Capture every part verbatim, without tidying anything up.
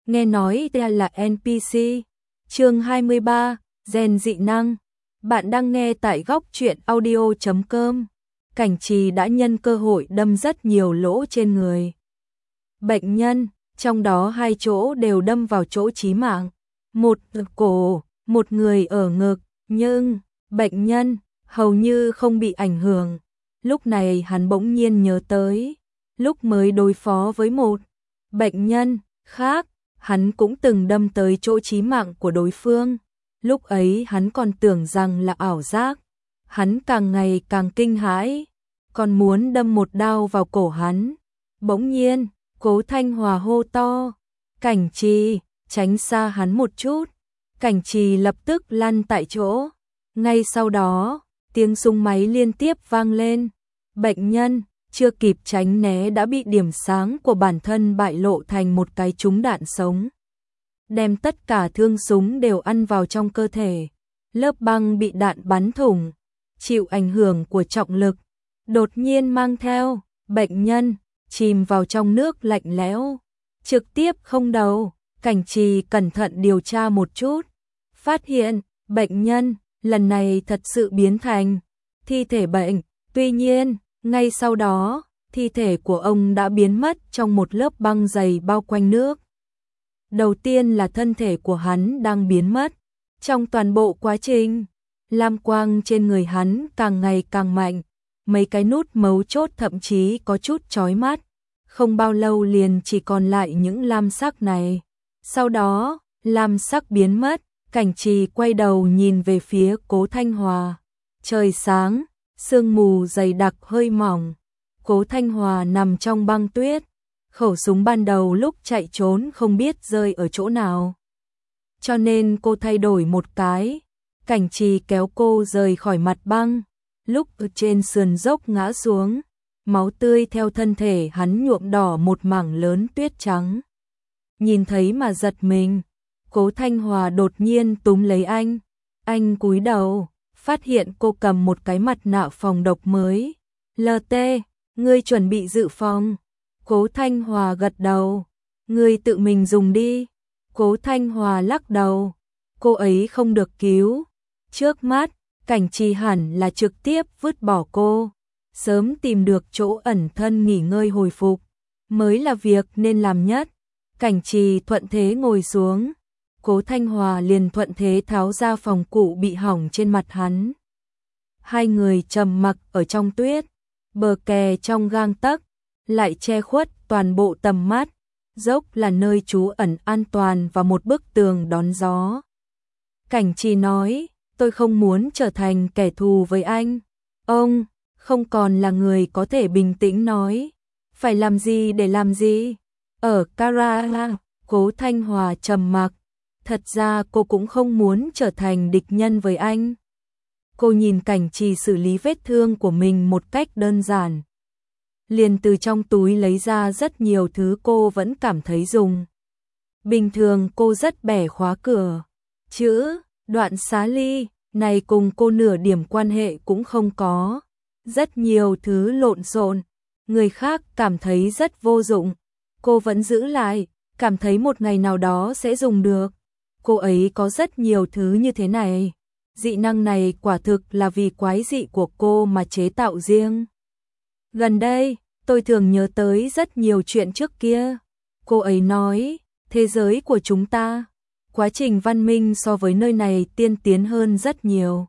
nghe nói đây là en pê xê. Chương hai mươi ba, gen dị năng. Bạn đang nghe tại góc truyện audio chấm com. Cảnh Trì đã nhân cơ hội đâm rất nhiều lỗ trên người bệnh nhân, trong đó hai chỗ đều đâm vào chỗ chí mạng, một ở cổ, một người ở ngực, nhưng bệnh nhân hầu như không bị ảnh hưởng. Lúc này hắn bỗng nhiên nhớ tới, lúc mới đối phó với một bệnh nhân khác, hắn cũng từng đâm tới chỗ chí mạng của đối phương. Lúc ấy hắn còn tưởng rằng là ảo giác, hắn càng ngày càng kinh hãi, còn muốn đâm một đao vào cổ hắn. Bỗng nhiên, Cố Thanh Hòa hô to, Cảnh Trì, tránh xa hắn một chút. Cảnh Trì lập tức lăn tại chỗ. Ngay sau đó, tiếng súng máy liên tiếp vang lên. Bệnh nhân chưa kịp tránh né đã bị điểm sáng của bản thân bại lộ thành một cái trúng đạn sống, đem tất cả thương súng đều ăn vào trong cơ thể. Lớp băng bị đạn bắn thủng, chịu ảnh hưởng của trọng lực, đột nhiên mang theo bệnh nhân chìm vào trong nước lạnh lẽo, trực tiếp không đầu. Cảnh Trì cẩn thận điều tra một chút, phát hiện bệnh nhân lần này thật sự biến thành thi thể bệnh. Tuy nhiên, ngay sau đó, thi thể của ông đã biến mất trong một lớp băng dày bao quanh nước. Đầu tiên là thân thể của hắn đang biến mất. Trong toàn bộ quá trình, lam quang trên người hắn càng ngày càng mạnh, mấy cái nút mấu chốt thậm chí có chút chói mắt. Không bao lâu liền chỉ còn lại những lam sắc này. Sau đó, lam sắc biến mất, Cảnh Trì quay đầu nhìn về phía Cố Thanh Hòa. Trời sáng, sương mù dày đặc hơi mỏng. Cố Thanh Hòa nằm trong băng tuyết. Khẩu súng ban đầu lúc chạy trốn không biết rơi ở chỗ nào, cho nên cô thay đổi một cái. Cảnh Trì kéo cô rời khỏi mặt băng. Lúc ở trên sườn dốc ngã xuống, máu tươi theo thân thể hắn nhuộm đỏ một mảng lớn tuyết trắng. Nhìn thấy mà giật mình, Cố Thanh Hòa đột nhiên túm lấy anh. Anh cúi đầu, phát hiện cô cầm một cái mặt nạ phòng độc mới. lờ tê, ngươi chuẩn bị dự phòng. Cố Thanh Hòa gật đầu. Ngươi tự mình dùng đi. Cố Thanh Hòa lắc đầu. Cô ấy không được cứu. Trước mắt, Cảnh Trì hẳn là trực tiếp vứt bỏ cô. Sớm tìm được chỗ ẩn thân nghỉ ngơi hồi phục mới là việc nên làm nhất. Cảnh Trì thuận thế ngồi xuống. Cố Thanh Hòa liền thuận thế tháo ra phòng cụ bị hỏng trên mặt hắn. Hai người trầm mặc ở trong tuyết. Bờ kè trong gang tấc, lại che khuất toàn bộ tầm mắt. Dốc là nơi trú ẩn an toàn và một bức tường đón gió. Cảnh Trì nói, tôi không muốn trở thành kẻ thù với anh. Ông không còn là người có thể bình tĩnh nói, phải làm gì để làm gì. Ở Kara, Cố Thanh Hòa trầm mặc. Thật ra cô cũng không muốn trở thành địch nhân với anh. Cô nhìn Cảnh Trì xử lý vết thương của mình một cách đơn giản, liền từ trong túi lấy ra rất nhiều thứ cô vẫn cảm thấy dùng. Bình thường cô rất bẻ khóa cửa. Chữ Đoạn Xá Ly này cùng cô nửa điểm quan hệ cũng không có. Rất nhiều thứ lộn xộn, người khác cảm thấy rất vô dụng, cô vẫn giữ lại, cảm thấy một ngày nào đó sẽ dùng được. Cô ấy có rất nhiều thứ như thế này. Dị năng này quả thực là vì quái dị của cô mà chế tạo riêng. Gần đây, tôi thường nhớ tới rất nhiều chuyện trước kia. Cô ấy nói, thế giới của chúng ta, quá trình văn minh so với nơi này tiên tiến hơn rất nhiều.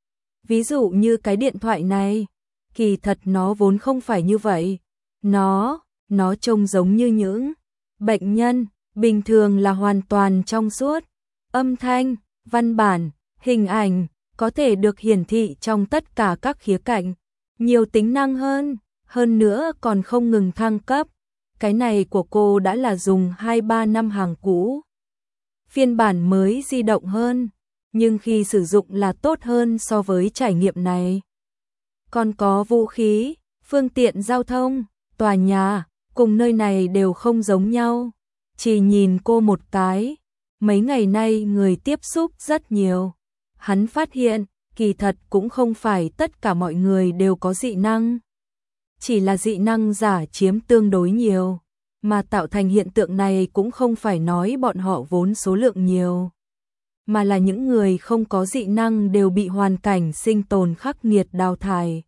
Ví dụ như cái điện thoại này, kỳ thật nó vốn không phải như vậy. Nó, nó trông giống như những bệnh nhân, bình thường là hoàn toàn trong suốt. Âm thanh, văn bản, hình ảnh, có thể được hiển thị trong tất cả các khía cạnh. Nhiều tính năng hơn, hơn nữa còn không ngừng thăng cấp. Cái này của cô đã là dùng hai ba năm hàng cũ. Phiên bản mới di động hơn, nhưng khi sử dụng là tốt hơn so với trải nghiệm này. Còn có vũ khí, phương tiện giao thông, tòa nhà, cùng nơi này đều không giống nhau. Chỉ nhìn cô một cái, mấy ngày nay người tiếp xúc rất nhiều. Hắn phát hiện, kỳ thật cũng không phải tất cả mọi người đều có dị năng. Chỉ là dị năng giả chiếm tương đối nhiều. Mà tạo thành hiện tượng này cũng không phải nói bọn họ vốn số lượng nhiều, mà là những người không có dị năng đều bị hoàn cảnh sinh tồn khắc nghiệt đào thải.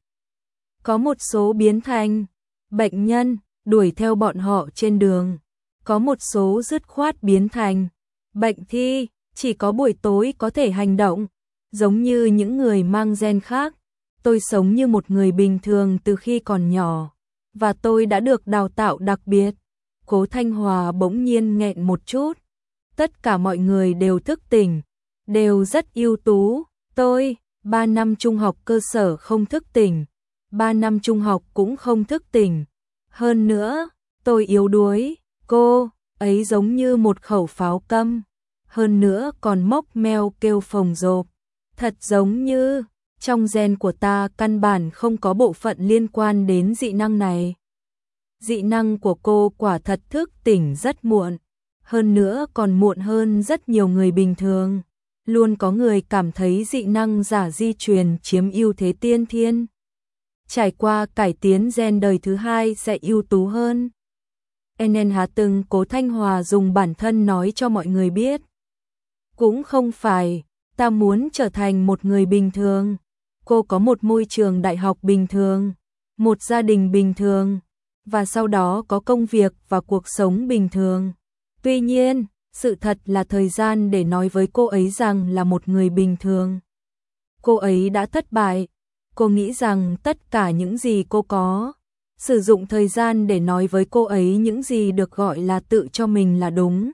Có một số biến thành bệnh nhân, đuổi theo bọn họ trên đường. Có một số dứt khoát biến thành bệnh thi, chỉ có buổi tối có thể hành động. Giống như những người mang gen khác, tôi sống như một người bình thường từ khi còn nhỏ, và tôi đã được đào tạo đặc biệt. Cố Thanh Hòa bỗng nhiên nghẹn một chút. Tất cả mọi người đều thức tỉnh, đều rất ưu tú. Tôi, ba năm trung học cơ sở không thức tỉnh, ba năm trung học cũng không thức tỉnh. Hơn nữa, tôi yếu đuối, cô ấy giống như một khẩu pháo câm. Hơn nữa còn mốc meo kêu phồng rộp. Thật giống như, trong gen của ta căn bản không có bộ phận liên quan đến dị năng này. Dị năng của cô quả thật thức tỉnh rất muộn, hơn nữa còn muộn hơn rất nhiều người bình thường. Luôn có người cảm thấy dị năng giả di truyền chiếm ưu thế tiên thiên. Trải qua cải tiến gen đời thứ hai sẽ ưu tú hơn. Enen Hà từng Cố Thanh Hòa dùng bản thân nói cho mọi người biết. Cũng không phải, ta muốn trở thành một người bình thường. Cô có một môi trường đại học bình thường, một gia đình bình thường, và sau đó có công việc và cuộc sống bình thường. Tuy nhiên, sự thật là thời gian để nói với cô ấy rằng là một người bình thường. Cô ấy đã thất bại. Cô nghĩ rằng tất cả những gì cô có, sử dụng thời gian để nói với cô ấy những gì được gọi là tự cho mình là đúng.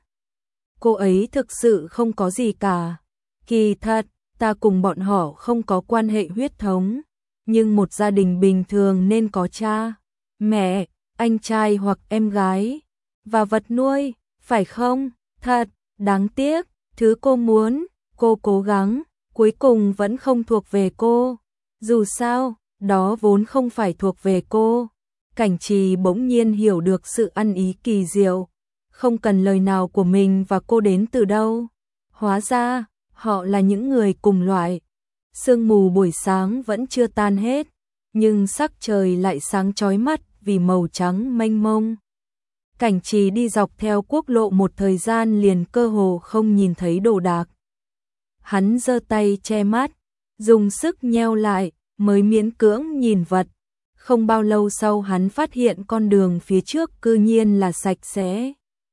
Cô ấy thực sự không có gì cả. Kỳ thật, ta cùng bọn họ không có quan hệ huyết thống, nhưng một gia đình bình thường nên có cha, mẹ, anh trai hoặc em gái, và vật nuôi, phải không? Thật, đáng tiếc, thứ cô muốn, cô cố gắng, cuối cùng vẫn không thuộc về cô. Dù sao, đó vốn không phải thuộc về cô. Cảnh Trì bỗng nhiên hiểu được sự ăn ý kỳ diệu, không cần lời nào của mình và cô đến từ đâu. Hóa ra, họ là những người cùng loại. Sương mù buổi sáng vẫn chưa tan hết, nhưng sắc trời lại sáng chói mắt vì màu trắng mênh mông. Cảnh Trì đi dọc theo quốc lộ một thời gian liền cơ hồ không nhìn thấy đồ đạc. Hắn giơ tay che mắt, dùng sức nheo lại, mới miễn cưỡng nhìn vật. Không bao lâu sau hắn phát hiện con đường phía trước cư nhiên là sạch sẽ.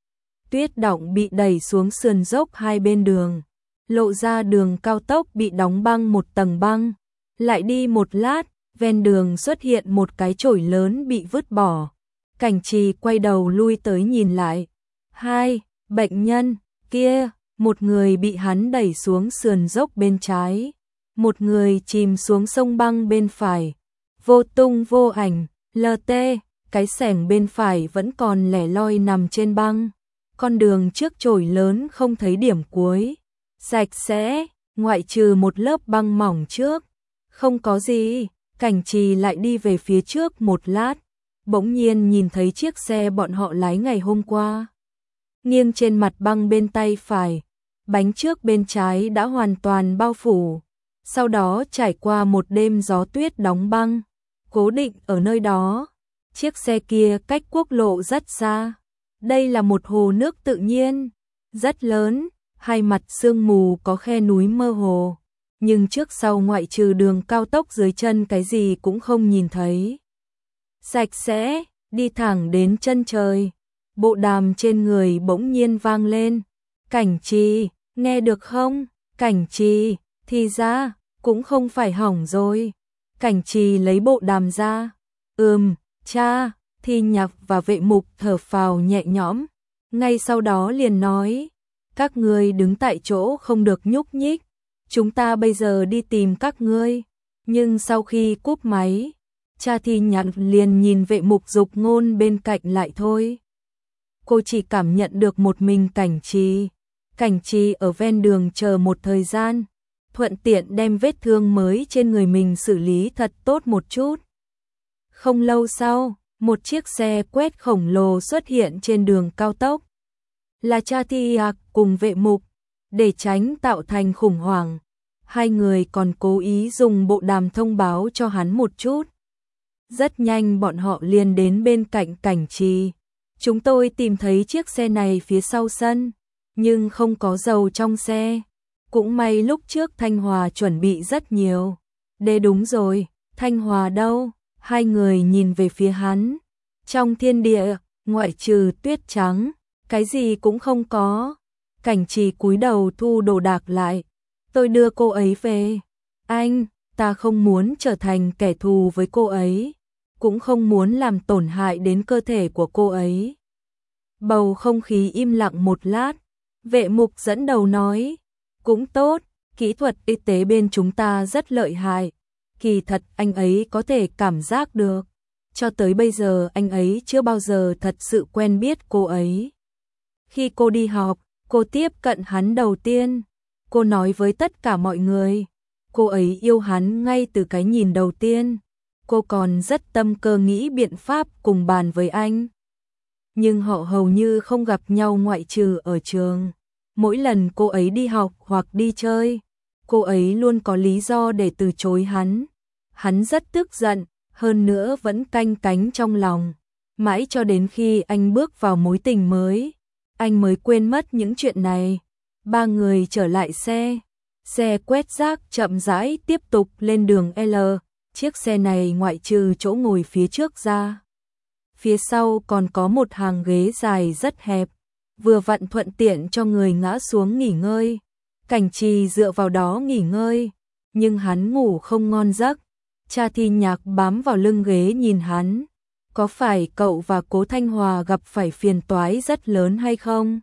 Tuyết đọng bị đẩy xuống sườn dốc hai bên đường, lộ ra đường cao tốc bị đóng băng một tầng băng. Lại đi một lát, ven đường xuất hiện một cái chổi lớn bị vứt bỏ. Cảnh Trì quay đầu lui tới nhìn lại. Hai, bệnh nhân, kia, một người bị hắn đẩy xuống sườn dốc bên trái, một người chìm xuống sông băng bên phải. Vô tung vô ảnh, lờ tê, cái xẻng bên phải vẫn còn lẻ loi nằm trên băng. Con đường trước chổi lớn không thấy điểm cuối. Sạch sẽ, ngoại trừ một lớp băng mỏng trước. Không có gì, Cảnh Trì lại đi về phía trước một lát. Bỗng nhiên nhìn thấy chiếc xe bọn họ lái ngày hôm qua. Nghiêng trên mặt băng bên tay phải, bánh trước bên trái đã hoàn toàn bao phủ. Sau đó trải qua một đêm gió tuyết đóng băng, cố định ở nơi đó. Chiếc xe kia cách quốc lộ rất xa. Đây là một hồ nước tự nhiên, rất lớn, hai mặt sương mù có khe núi mơ hồ. Nhưng trước sau ngoại trừ đường cao tốc dưới chân cái gì cũng không nhìn thấy. Sạch sẽ, đi thẳng đến chân trời. Bộ đàm trên người bỗng nhiên vang lên. Cảnh Trì, nghe được không? Cảnh Trì, thì ra, cũng không phải hỏng rồi. Cảnh Trì lấy bộ đàm ra. Ừm, cha, Thi Nhạc và Vệ Mục thở phào nhẹ nhõm. Ngay sau đó liền nói, các ngươi đứng tại chỗ không được nhúc nhích. Chúng ta bây giờ đi tìm các ngươi. Nhưng sau khi cúp máy, cha Thi Nhạc liền nhìn Vệ Mục Dục Ngôn bên cạnh lại thôi. Cô chỉ cảm nhận được một mình Cảnh Trì. Cảnh Trì ở ven đường chờ một thời gian, thuận tiện đem vết thương mới trên người mình xử lý thật tốt một chút. Không lâu sau, một chiếc xe quét khổng lồ xuất hiện trên đường cao tốc. Là cha Thi Nhạc cùng Vệ Mục. Để tránh tạo thành khủng hoảng, hai người còn cố ý dùng bộ đàm thông báo cho hắn một chút. Rất nhanh bọn họ liền đến bên cạnh Cảnh Trì. Chúng tôi tìm thấy chiếc xe này phía sau sân, nhưng không có dầu trong xe. Cũng may lúc trước Thanh Hòa chuẩn bị rất nhiều. Đê đúng rồi, Thanh Hòa đâu? Hai người nhìn về phía hắn. Trong thiên địa, ngoại trừ tuyết trắng, cái gì cũng không có. Cảnh Trì cúi đầu thu đồ đạc lại. Tôi đưa cô ấy về. Anh, ta không muốn trở thành kẻ thù với cô ấy, cũng không muốn làm tổn hại đến cơ thể của cô ấy. Bầu không khí im lặng một lát, Vệ Mục dẫn đầu nói, cũng tốt, kỹ thuật y tế bên chúng ta rất lợi hại. Kỳ thật anh ấy có thể cảm giác được, cho tới bây giờ anh ấy chưa bao giờ thật sự quen biết cô ấy. Khi cô đi học, cô tiếp cận hắn đầu tiên, cô nói với tất cả mọi người, cô ấy yêu hắn ngay từ cái nhìn đầu tiên. Cô còn rất tâm cơ nghĩ biện pháp cùng bàn với anh. Nhưng họ hầu như không gặp nhau ngoại trừ ở trường. Mỗi lần cô ấy đi học hoặc đi chơi, cô ấy luôn có lý do để từ chối hắn. Hắn rất tức giận, hơn nữa vẫn canh cánh trong lòng. Mãi cho đến khi anh bước vào mối tình mới, anh mới quên mất những chuyện này. Ba người trở lại xe. Xe quét rác chậm rãi tiếp tục lên đường L. Chiếc xe này ngoại trừ chỗ ngồi phía trước ra, phía sau còn có một hàng ghế dài rất hẹp, vừa vặn thuận tiện cho người ngã xuống nghỉ ngơi. Cảnh Trì dựa vào đó nghỉ ngơi, nhưng hắn ngủ không ngon giấc. Cha Thi Nhạc bám vào lưng ghế nhìn hắn. Có phải cậu và Cố Thanh Hòa gặp phải phiền toái rất lớn hay không?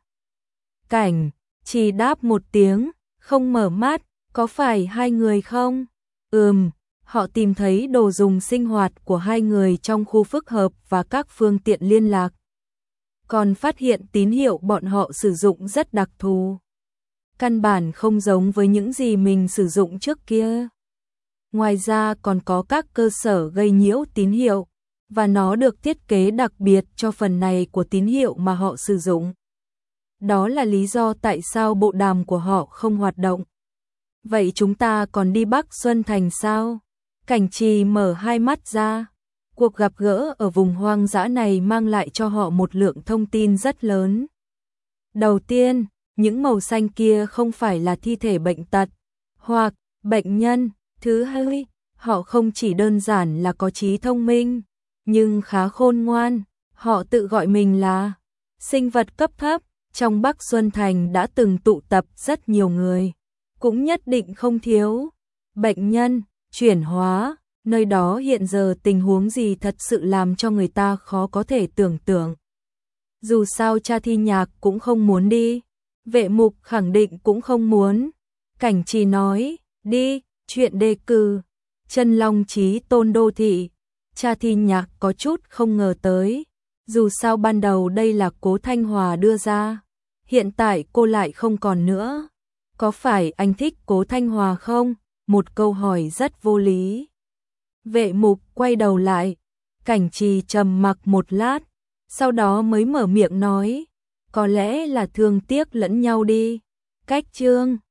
Cảnh Trì đáp một tiếng, không mở mắt. Có phải hai người không? Ừm. Họ tìm thấy đồ dùng sinh hoạt của hai người trong khu phức hợp và các phương tiện liên lạc. Còn phát hiện tín hiệu bọn họ sử dụng rất đặc thù. Căn bản không giống với những gì mình sử dụng trước kia. Ngoài ra còn có các cơ sở gây nhiễu tín hiệu, và nó được thiết kế đặc biệt cho phần này của tín hiệu mà họ sử dụng. Đó là lý do tại sao bộ đàm của họ không hoạt động. Vậy chúng ta còn đi Bắc Xuân Thành sao? Cảnh Trì mở hai mắt ra. Cuộc gặp gỡ ở vùng hoang dã này mang lại cho họ một lượng thông tin rất lớn. Đầu tiên, những màu xanh kia không phải là thi thể bệnh tật hoặc bệnh nhân. Thứ hai, họ không chỉ đơn giản là có trí thông minh, nhưng khá khôn ngoan. Họ tự gọi mình là sinh vật cấp thấp. Trong Bắc Xuân Thành đã từng tụ tập rất nhiều người, cũng nhất định không thiếu bệnh nhân. Chuyển hóa, nơi đó hiện giờ tình huống gì thật sự làm cho người ta khó có thể tưởng tượng. Dù sao Cha Thi Nhạc cũng không muốn đi, Vệ Mục khẳng định cũng không muốn. Cảnh Trì nói, đi, chuyện đề cử, Chân Long Chí Tôn đô thị. Cha Thi Nhạc có chút không ngờ tới, dù sao ban đầu đây là Cố Thanh Hòa đưa ra, hiện tại cô lại không còn nữa. Có phải anh thích Cố Thanh Hòa không? Một câu hỏi rất vô lý. Vệ Mục quay đầu lại, Cảnh Trì trầm mặc một lát, sau đó mới mở miệng nói, có lẽ là thương tiếc lẫn nhau đi. Cách chương